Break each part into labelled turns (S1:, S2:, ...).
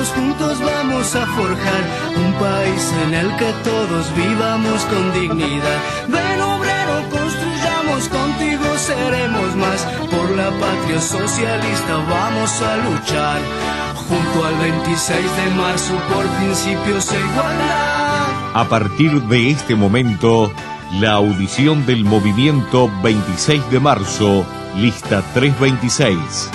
S1: juntos vamos a forjar un país en el que todos vivamos con dignidad. Ven obrero, construyamos, contigo seremos más. Por la patria socialista vamos a luchar. Junto al 26 de marzo por principios e igualdad.
S2: A partir de este momento, la audición del movimiento 26 de marzo, lista 326.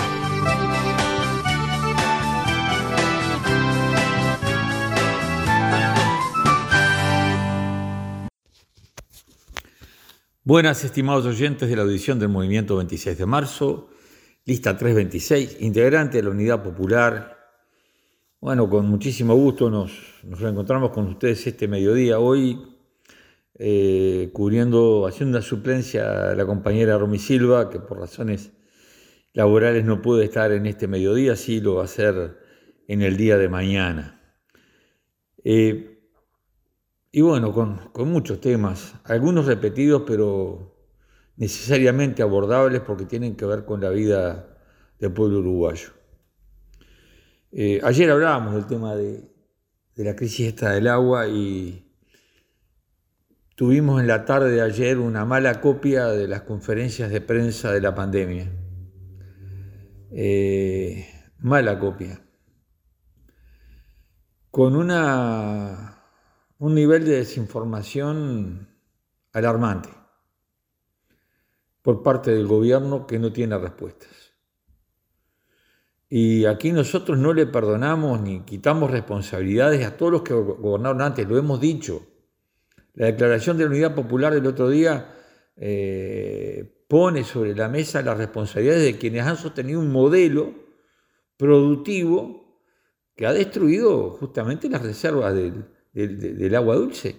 S3: Buenas, estimados oyentes de la audición del movimiento 26 de marzo, lista 326, integrante de la Unidad Popular. Bueno, con muchísimo gusto nos reencontramos con ustedes este mediodía, hoy haciendo una suplencia a la compañera Romy Silva, que por razones laborales no puede estar en este mediodía, sí lo va a hacer en el día de mañana. Y bueno, con muchos temas, algunos repetidos, pero necesariamente abordables porque tienen que ver con la vida del pueblo uruguayo. Ayer hablábamos del tema de la crisis esta del agua y tuvimos en la tarde de ayer una mala copia de las conferencias de prensa de la pandemia. Mala copia. Con un nivel de desinformación alarmante por parte del gobierno que no tiene respuestas. Y aquí nosotros no le perdonamos ni quitamos responsabilidades a todos los que gobernaron antes, lo hemos dicho. La declaración de la Unidad Popular del otro día pone sobre la mesa las responsabilidades de quienes han sostenido un modelo productivo que ha destruido justamente las reservas del agua dulce.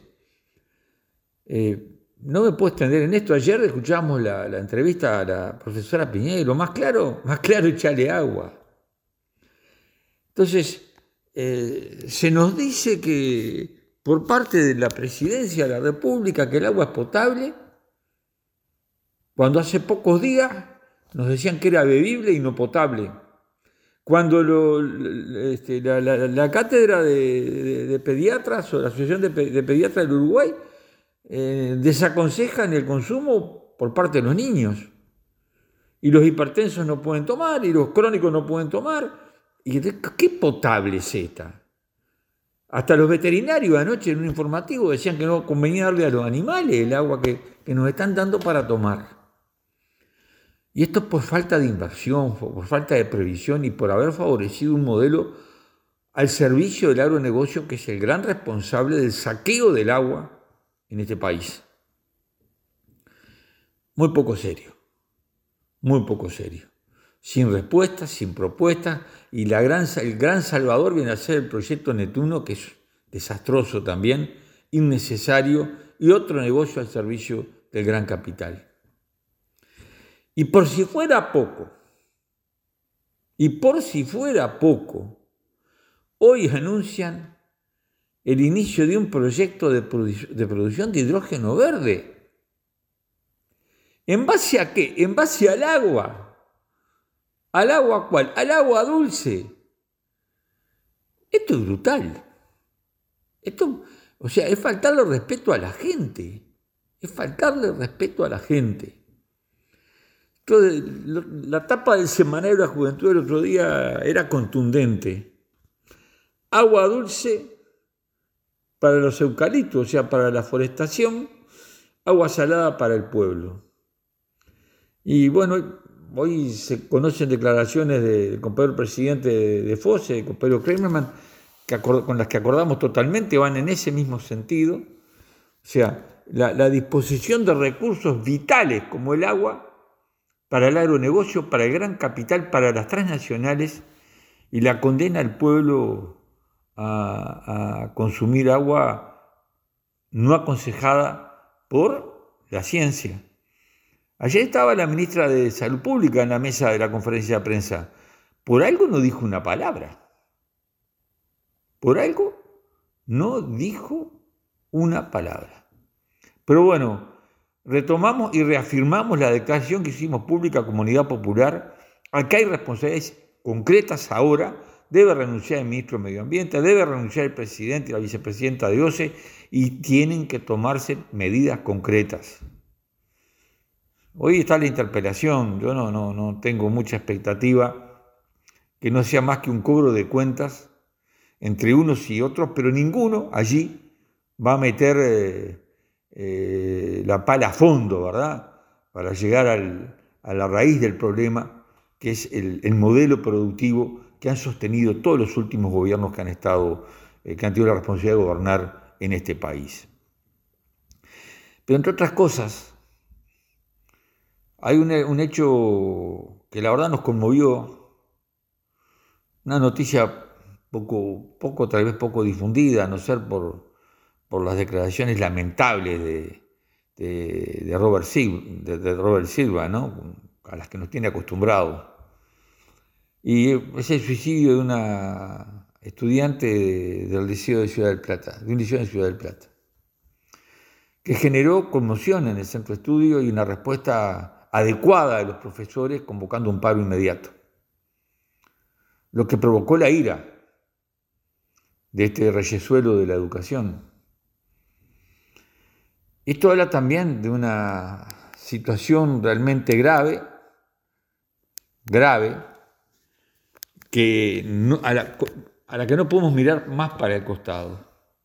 S3: No me puedo extender en esto. Ayer escuchamos la entrevista a la profesora Piñeiro, más claro, echarle agua. Entonces, se nos dice que por parte de la Presidencia de la República que el agua es potable, cuando hace pocos días nos decían que era bebible y no potable. Cuando la cátedra de pediatras o la Asociación de Pediatras del Uruguay desaconsejan el consumo por parte de los niños. Y los hipertensos no pueden tomar, y los crónicos no pueden tomar. ¿Y qué potable es esta? Hasta los veterinarios anoche en un informativo decían que no convenía darle a los animales el agua que nos están dando para tomar. Y esto por falta de inversión, por falta de previsión y por haber favorecido un modelo al servicio del agronegocio que es el gran responsable del saqueo del agua en este país. Muy poco serio. Sin respuestas, sin propuestas, y el gran salvador viene a ser el proyecto Neptuno, que es desastroso también, innecesario, y otro negocio al servicio del gran capital. Y por si fuera poco, hoy anuncian el inicio de un proyecto de producción de hidrógeno verde. ¿En base a qué? En base al agua. ¿Al agua cuál? Al agua dulce. Esto es brutal. Es faltarle respeto a la gente. La tapa del Semanario de la Juventud del otro día era contundente. Agua dulce para los eucaliptos, o sea, para la forestación, agua salada para el pueblo. Y bueno, hoy se conocen declaraciones del compañero presidente de FOSE, el compañero Kramerman, con las que acordamos totalmente, van en ese mismo sentido. O sea, la disposición de recursos vitales como el agua para el agronegocio, para el gran capital, para las transnacionales, y la condena al pueblo a consumir agua no aconsejada por la ciencia. Ayer estaba la ministra de Salud Pública en la mesa de la conferencia de prensa. Por algo no dijo una palabra. Pero bueno, retomamos y reafirmamos la declaración que hicimos pública Comunidad Popular. Acá hay responsabilidades concretas ahora debe renunciar el ministro de Medio Ambiente, debe renunciar el presidente y la vicepresidenta de OCE, y tienen que tomarse medidas concretas. Hoy está la interpelación, yo no tengo mucha expectativa que no sea más que un cobro de cuentas entre unos y otros, pero ninguno allí va a meter la pala a fondo, ¿verdad? Para llegar a la raíz del problema, que es el modelo productivo que han sostenido todos los últimos gobiernos que han tenido la responsabilidad de gobernar en este país. Pero entre otras cosas, hay un hecho que la verdad nos conmovió, una noticia tal vez poco difundida, a no ser por las declaraciones lamentables de Robert Silva, ¿no? A las que nos tiene acostumbrados. Y es el suicidio de una estudiante del liceo de Ciudad del Plata, de un liceo de Ciudad del Plata, que generó conmoción en el centro de estudio y una respuesta adecuada de los profesores convocando un paro inmediato, lo que provocó la ira de este reyesuelo de la educación. Esto habla también de una situación realmente grave, a la que no podemos mirar más para el costado.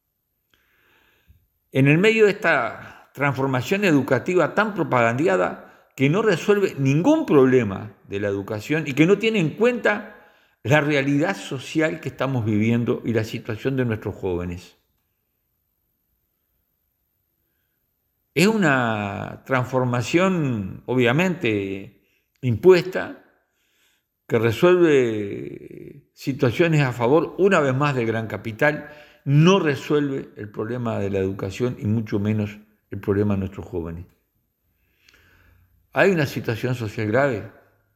S3: En el medio de esta transformación educativa tan propagandeada, que no resuelve ningún problema de la educación y que no tiene en cuenta la realidad social que estamos viviendo y la situación de nuestros jóvenes. Es una transformación, obviamente, impuesta, que resuelve situaciones a favor, una vez más, del gran capital, no resuelve el problema de la educación y mucho menos el problema de nuestros jóvenes. Hay una situación social grave,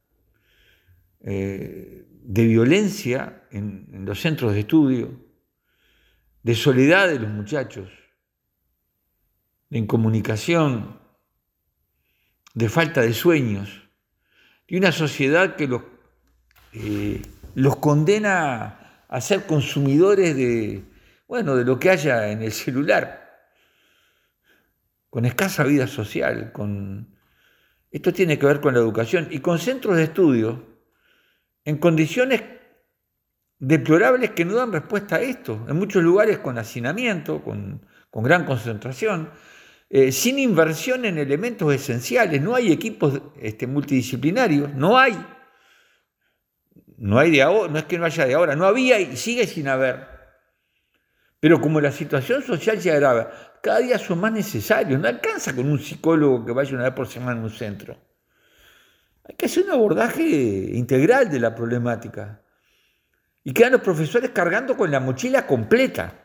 S3: de violencia en los centros de estudio, de soledad de los muchachos, de incomunicación, de falta de sueños, y una sociedad que los condena a ser consumidores de lo que haya en el celular, con escasa vida social. Esto tiene que ver con la educación y con centros de estudio en condiciones deplorables que no dan respuesta a esto, en muchos lugares con hacinamiento, con gran concentración, sin inversión en elementos esenciales. No hay equipos multidisciplinarios, no hay de ahora, no es que no haya de ahora, no había y sigue sin haber. Pero como la situación social se agrava, cada día son más necesarios. No alcanza con un psicólogo que vaya una vez por semana a un centro. Hay que hacer un abordaje integral de la problemática. Y quedan los profesores cargando con la mochila completa.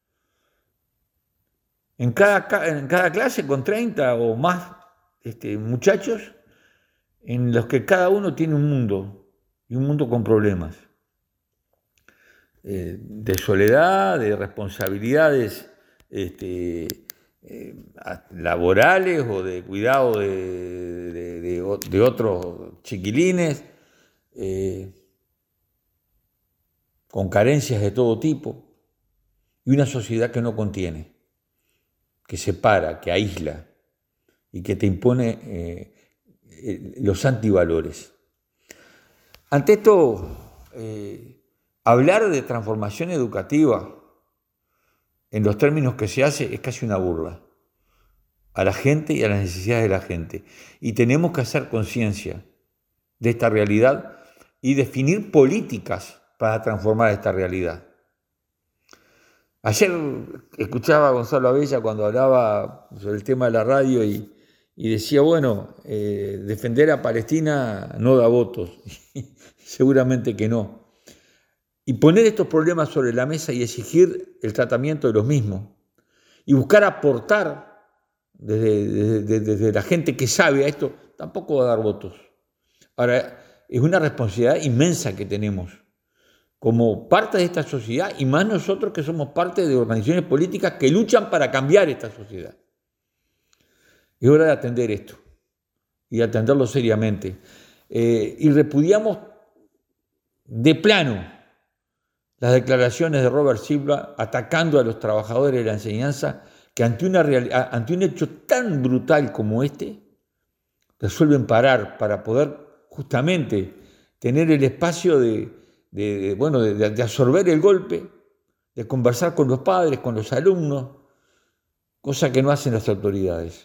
S3: En cada clase con 30 o más muchachos, en los que cada uno tiene un mundo, y un mundo con problemas. De soledad, de responsabilidades laborales o de cuidado de otros chiquilines, con carencias de todo tipo, y una sociedad que no contiene, que separa, que aísla y que te impone los antivalores. Ante esto, hablar de transformación educativa en los términos que se hace es casi una burla a la gente y a las necesidades de la gente. Y tenemos que hacer conciencia de esta realidad y definir políticas para transformar esta realidad. Ayer escuchaba a Gonzalo Abella cuando hablaba sobre el tema de la radio y decía, defender a Palestina no da votos. Seguramente que no. Y poner estos problemas sobre la mesa y exigir el tratamiento de los mismos. Y buscar aportar desde la gente que sabe a esto, tampoco va a dar votos. Ahora, es una responsabilidad inmensa que tenemos como parte de esta sociedad, y más nosotros que somos parte de organizaciones políticas que luchan para cambiar esta sociedad. Es hora de atender esto y de atenderlo seriamente. Y repudiamos de plano las declaraciones de Robert Silva atacando a los trabajadores de la enseñanza que ante un hecho tan brutal como este, resuelven parar para poder justamente tener el espacio de absorber el golpe, de conversar con los padres, con los alumnos, cosa que no hacen las autoridades.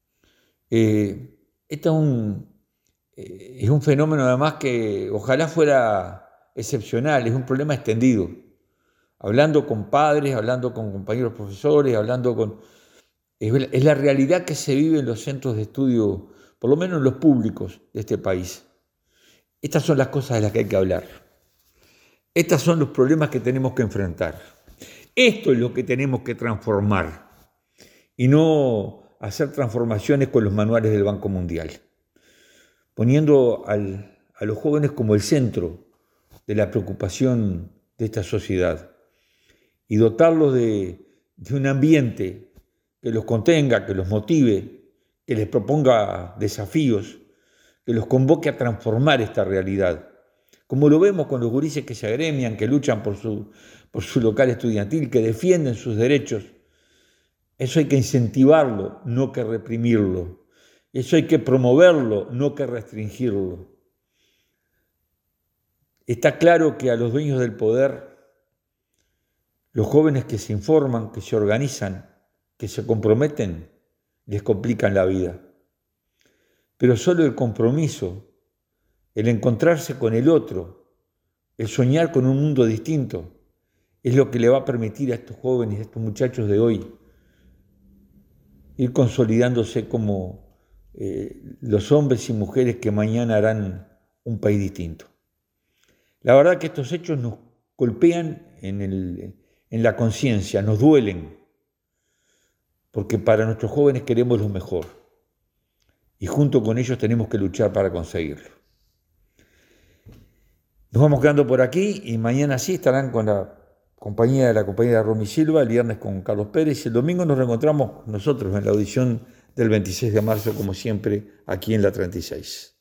S3: Esto es un fenómeno además que ojalá fuera excepcional, es un problema extendido. Hablando con padres, hablando con compañeros profesores, es la realidad que se vive en los centros de estudio, por lo menos en los públicos de este país. Estas son las cosas de las que hay que hablar. Estos son los problemas que tenemos que enfrentar. Esto es lo que tenemos que transformar y no hacer transformaciones con los manuales del Banco Mundial, poniendo a los jóvenes como el centro de la preocupación de esta sociedad y dotarlos de un ambiente que los contenga, que los motive, que les proponga desafíos, que los convoque a transformar esta realidad. Como lo vemos con los gurises que se agremian, que luchan por su local estudiantil, que defienden sus derechos. Eso hay que incentivarlo, no que reprimirlo. Eso hay que promoverlo, no que restringirlo. Está claro que a los dueños del poder, los jóvenes que se informan, que se organizan, que se comprometen, les complican la vida. Pero solo el compromiso, el encontrarse con el otro, el soñar con un mundo distinto, es lo que le va a permitir a estos jóvenes, a estos muchachos de hoy, ir consolidándose como los hombres y mujeres que mañana harán un país distinto. La verdad que estos hechos nos golpean en la conciencia, nos duelen, porque para nuestros jóvenes queremos lo mejor y junto con ellos tenemos que luchar para conseguirlo. Nos vamos quedando por aquí y mañana sí estarán con la compañera Romy Silva, el viernes con Carlos Pérez y el domingo nos reencontramos nosotros en la audición del 26 de marzo, como siempre, aquí en la 36.